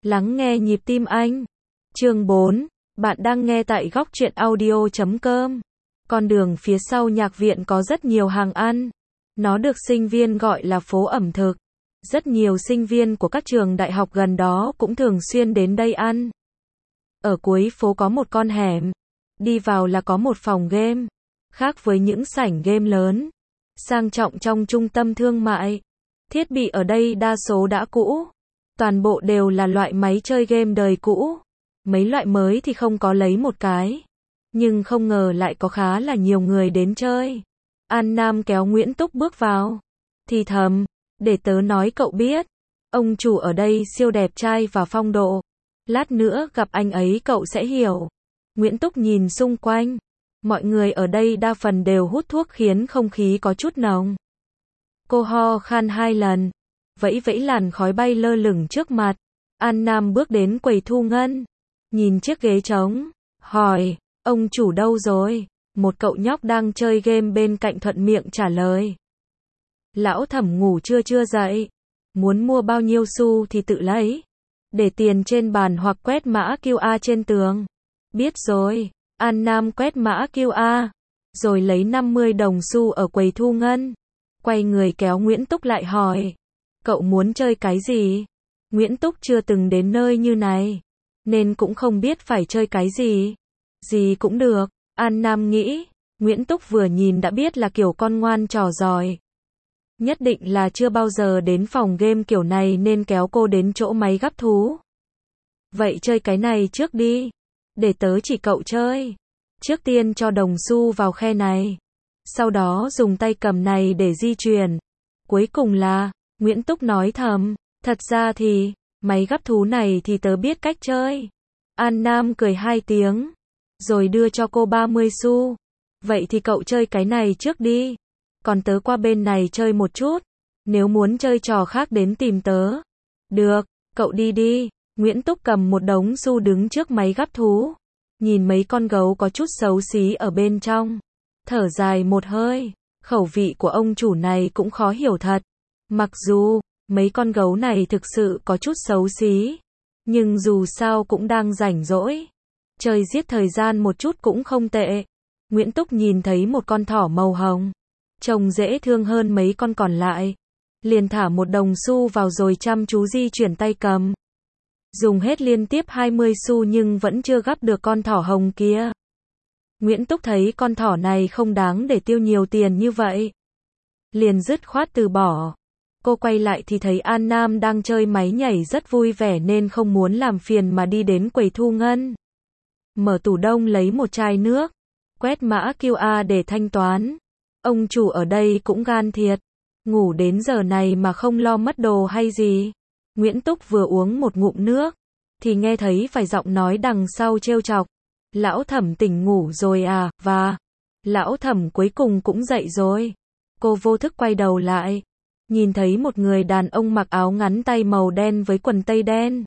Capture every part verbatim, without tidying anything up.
Lắng nghe nhịp tim anh. Chương bốn. Bạn đang nghe tại góc truyện audio chấm com. Con đường phía sau nhạc viện có rất nhiều hàng ăn. Nó được sinh viên gọi là phố ẩm thực. Rất nhiều sinh viên của các trường đại học gần đó cũng thường xuyên đến đây ăn. Ở cuối phố có một con hẻm. Đi vào là có một phòng game. Khác với những sảnh game lớn, sang trọng trong trung tâm thương mại, thiết bị ở đây đa số đã cũ. Toàn bộ đều là loại máy chơi game đời cũ. Mấy loại mới thì không có lấy một cái. Nhưng không ngờ lại có khá là nhiều người đến chơi. An Nam kéo Nguyễn Túc bước vào. Thì thầm, để tớ nói cậu biết. Ông chủ ở đây siêu đẹp trai và phong độ. Lát nữa gặp anh ấy cậu sẽ hiểu. Nguyễn Túc nhìn xung quanh. Mọi người ở đây đa phần đều hút thuốc khiến không khí có chút nồng. Cô ho khan hai lần. Vẫy vẫy làn khói bay lơ lửng trước mặt. An Nam bước đến quầy thu ngân. Nhìn chiếc ghế trống. Hỏi, ông chủ đâu rồi? Một cậu nhóc đang chơi game bên cạnh thuận miệng trả lời. Lão Thẩm ngủ chưa chưa dậy. Muốn mua bao nhiêu xu thì tự lấy. Để tiền trên bàn hoặc quét mã quy rờ trên tường. Biết rồi. An Nam quét mã quy rờ. Rồi lấy năm mươi đồng xu ở quầy thu ngân. Quay người kéo Nguyễn Túc lại hỏi. Cậu muốn chơi cái gì? Nguyễn Túc chưa từng đến nơi như này. Nên cũng không biết phải chơi cái gì. Gì cũng được. An Nam nghĩ. Nguyễn Túc vừa nhìn đã biết là kiểu con ngoan trò giỏi. Nhất định là chưa bao giờ đến phòng game kiểu này nên kéo cô đến chỗ máy gắp thú. Vậy chơi cái này trước đi. Để tớ chỉ cậu chơi. Trước tiên cho đồng xu vào khe này. Sau đó dùng tay cầm này để di chuyển. Cuối cùng là, Nguyễn Túc nói thầm, thật ra thì, máy gắp thú này thì tớ biết cách chơi. An Nam cười hai tiếng. Rồi đưa cho cô ba mươi xu. Vậy thì cậu chơi cái này trước đi. Còn tớ qua bên này chơi một chút. Nếu muốn chơi trò khác đến tìm tớ. Được, cậu đi đi. Nguyễn Túc cầm một đống xu đứng trước máy gắp thú. Nhìn mấy con gấu có chút xấu xí ở bên trong. Thở dài một hơi. Khẩu vị của ông chủ này cũng khó hiểu thật. Mặc dù, mấy con gấu này thực sự có chút xấu xí. Nhưng dù sao cũng đang rảnh rỗi. Chơi giết thời gian một chút cũng không tệ. Nguyễn Túc nhìn thấy một con thỏ màu hồng. Trông dễ thương hơn mấy con còn lại. Liền thả một đồng xu vào rồi chăm chú di chuyển tay cầm. Dùng hết liên tiếp hai mươi xu nhưng vẫn chưa gắp được con thỏ hồng kia. Nguyễn Túc thấy con thỏ này không đáng để tiêu nhiều tiền như vậy. Liền dứt khoát từ bỏ. Cô quay lại thì thấy An Nam đang chơi máy nhảy rất vui vẻ nên không muốn làm phiền mà đi đến quầy thu ngân. Mở tủ đông lấy một chai nước. Quét mã quy rờ để thanh toán. Ông chủ ở đây cũng gan thiệt. Ngủ đến giờ này mà không lo mất đồ hay gì. Nguyễn Túc vừa uống một ngụm nước. Thì nghe thấy phải giọng nói đằng sau trêu chọc. Lão Thẩm tỉnh ngủ rồi à, và Lão Thẩm cuối cùng cũng dậy rồi. Cô vô thức quay đầu lại. Nhìn thấy một người đàn ông mặc áo ngắn tay màu đen với quần tây đen.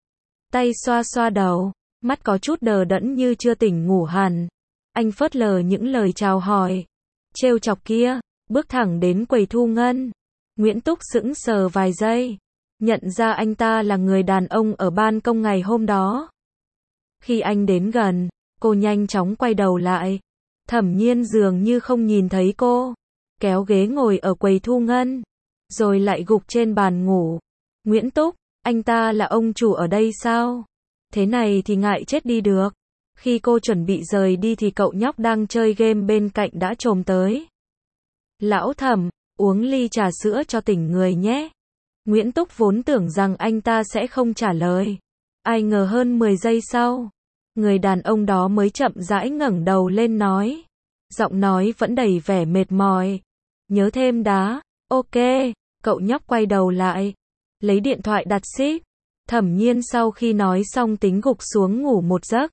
Tay xoa xoa đầu. Mắt có chút đờ đẫn như chưa tỉnh ngủ hẳn. Anh phớt lờ những lời chào hỏi trêu chọc kia. Bước thẳng đến quầy thu ngân. Nguyễn Túc sững sờ vài giây. Nhận ra anh ta là người đàn ông ở ban công ngày hôm đó. Khi anh đến gần, cô nhanh chóng quay đầu lại. Thẩm Nhiên dường như không nhìn thấy cô. Kéo ghế ngồi ở quầy thu ngân. Rồi lại gục trên bàn ngủ. Nguyễn Túc, anh ta là ông chủ ở đây sao? Thế này thì ngại chết đi được. Khi cô chuẩn bị rời đi thì cậu nhóc đang chơi game bên cạnh đã chồm tới. Lão Thẩm, uống ly trà sữa cho tỉnh người nhé. Nguyễn Túc vốn tưởng rằng anh ta sẽ không trả lời. Ai ngờ hơn mười giây sau, người đàn ông đó mới chậm rãi ngẩng đầu lên nói. Giọng nói vẫn đầy vẻ mệt mỏi. Nhớ thêm đá. Ok, cậu nhóc quay đầu lại. Lấy điện thoại đặt xích. Thẩm Nhiên sau khi nói xong tính gục xuống ngủ một giấc.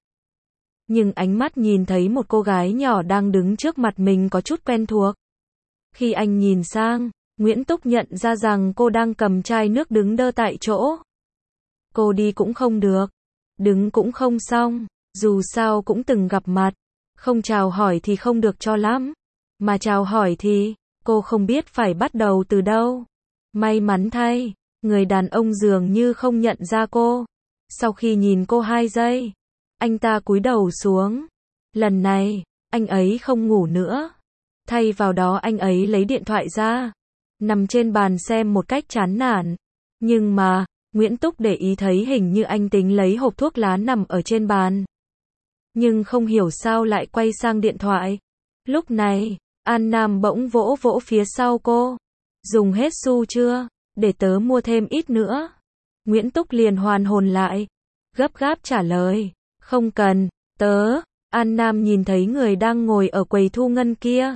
Nhưng ánh mắt nhìn thấy một cô gái nhỏ đang đứng trước mặt mình có chút quen thuộc. Khi anh nhìn sang, Nguyễn Túc nhận ra rằng cô đang cầm chai nước đứng đơ tại chỗ. Cô đi cũng không được. Đứng cũng không xong. Dù sao cũng từng gặp mặt. Không chào hỏi thì không được cho lắm. Mà chào hỏi thì, cô không biết phải bắt đầu từ đâu. May mắn thay, người đàn ông dường như không nhận ra cô. Sau khi nhìn cô hai giây, anh ta cúi đầu xuống. Lần này, anh ấy không ngủ nữa. Thay vào đó anh ấy lấy điện thoại ra, nằm trên bàn xem một cách chán nản. Nhưng mà, Nguyễn Túc để ý thấy hình như anh tính lấy hộp thuốc lá nằm ở trên bàn. Nhưng không hiểu sao lại quay sang điện thoại. Lúc này, An Nam bỗng vỗ vỗ phía sau cô. Dùng hết xu chưa? Để tớ mua thêm ít nữa. Nguyễn Túc liền hoàn hồn lại. Gấp gáp trả lời. Không cần, tớ. An Nam nhìn thấy người đang ngồi ở quầy thu ngân kia.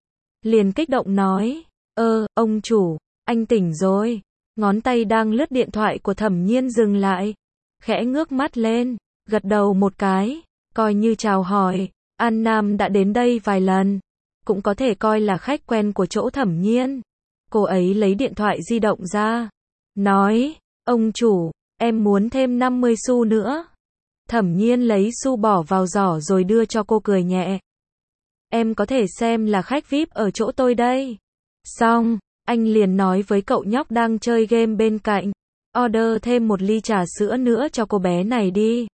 Liền kích động nói. Ơ, ông chủ, anh tỉnh rồi. Ngón tay đang lướt điện thoại của Thẩm Nhiên dừng lại. Khẽ ngước mắt lên, gật đầu một cái, coi như chào hỏi. An Nam đã đến đây vài lần, cũng có thể coi là khách quen của chỗ Thẩm Nhiên. Cô ấy lấy điện thoại di động ra, nói, ông chủ, em muốn thêm năm mươi xu nữa. Thẩm Nhiên lấy xu bỏ vào giỏ rồi đưa cho cô, cười nhẹ. Em có thể xem là khách vi ai pi ở chỗ tôi đây. Xong, anh liền nói với cậu nhóc đang chơi game bên cạnh. Order thêm một ly trà sữa nữa cho cô bé này đi.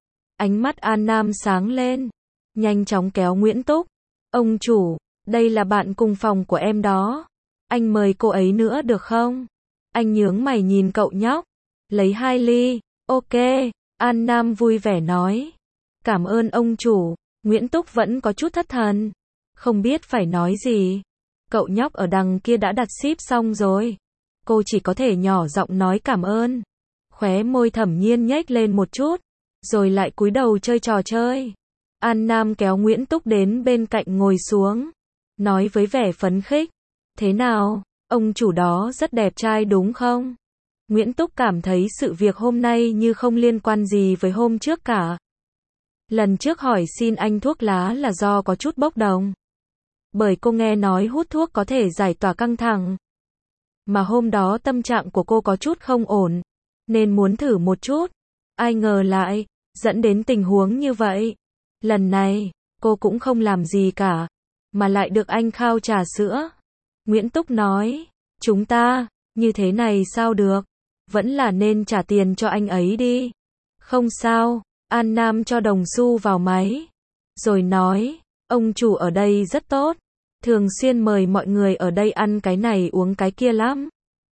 Ánh mắt An Nam sáng lên. Nhanh chóng kéo Nguyễn Túc. Ông chủ, đây là bạn cùng phòng của em đó. Anh mời cô ấy nữa được không? Anh nhướng mày nhìn cậu nhóc. Lấy hai ly. Ok. An Nam vui vẻ nói. Cảm ơn ông chủ. Nguyễn Túc vẫn có chút thất thần. Không biết phải nói gì. Cậu nhóc ở đằng kia đã đặt ship xong rồi. Cô chỉ có thể nhỏ giọng nói cảm ơn. Khóe môi Thẩm Nhiên nhếch lên một chút. Rồi lại cúi đầu chơi trò chơi. An Nam kéo Nguyễn Túc đến bên cạnh ngồi xuống. Nói với vẻ phấn khích. Thế nào, ông chủ đó rất đẹp trai đúng không? Nguyễn Túc cảm thấy sự việc hôm nay như không liên quan gì với hôm trước cả. Lần trước hỏi xin anh thuốc lá là do có chút bốc đồng. Bởi cô nghe nói hút thuốc có thể giải tỏa căng thẳng. Mà hôm đó tâm trạng của cô có chút không ổn, nên muốn thử một chút. Ai ngờ lại, dẫn đến tình huống như vậy. Lần này, cô cũng không làm gì cả, mà lại được anh khao trà sữa. Nguyễn Túc nói, chúng ta, như thế này sao được, vẫn là nên trả tiền cho anh ấy đi. Không sao, An Nam cho đồng xu vào máy. Rồi nói, ông chủ ở đây rất tốt. Thường xuyên mời mọi người ở đây ăn cái này uống cái kia lắm.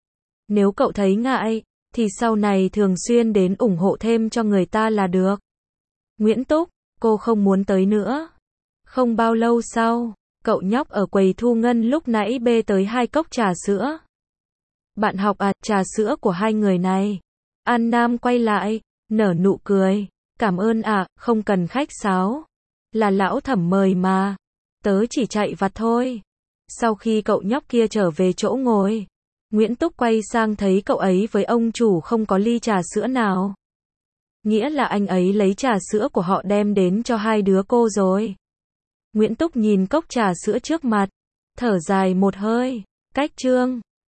Nếu cậu thấy ngại, thì sau này thường xuyên đến ủng hộ thêm cho người ta là được. Nguyễn Túc, cô không muốn tới nữa. Không bao lâu sau, cậu nhóc ở quầy thu ngân lúc nãy bê tới hai cốc trà sữa. Bạn học à, trà sữa của hai người này. An Nam quay lại, nở nụ cười. Cảm ơn ạ, à, không cần khách sáo. Là lão Thẩm mời mà. Tớ chỉ chạy vặt thôi. Sau khi cậu nhóc kia trở về chỗ ngồi, Nguyễn Túc quay sang thấy cậu ấy với ông chủ không có ly trà sữa nào. Nghĩa là anh ấy lấy trà sữa của họ đem đến cho hai đứa cô rồi. Nguyễn Túc nhìn cốc trà sữa trước mặt, thở dài một hơi. Cách chương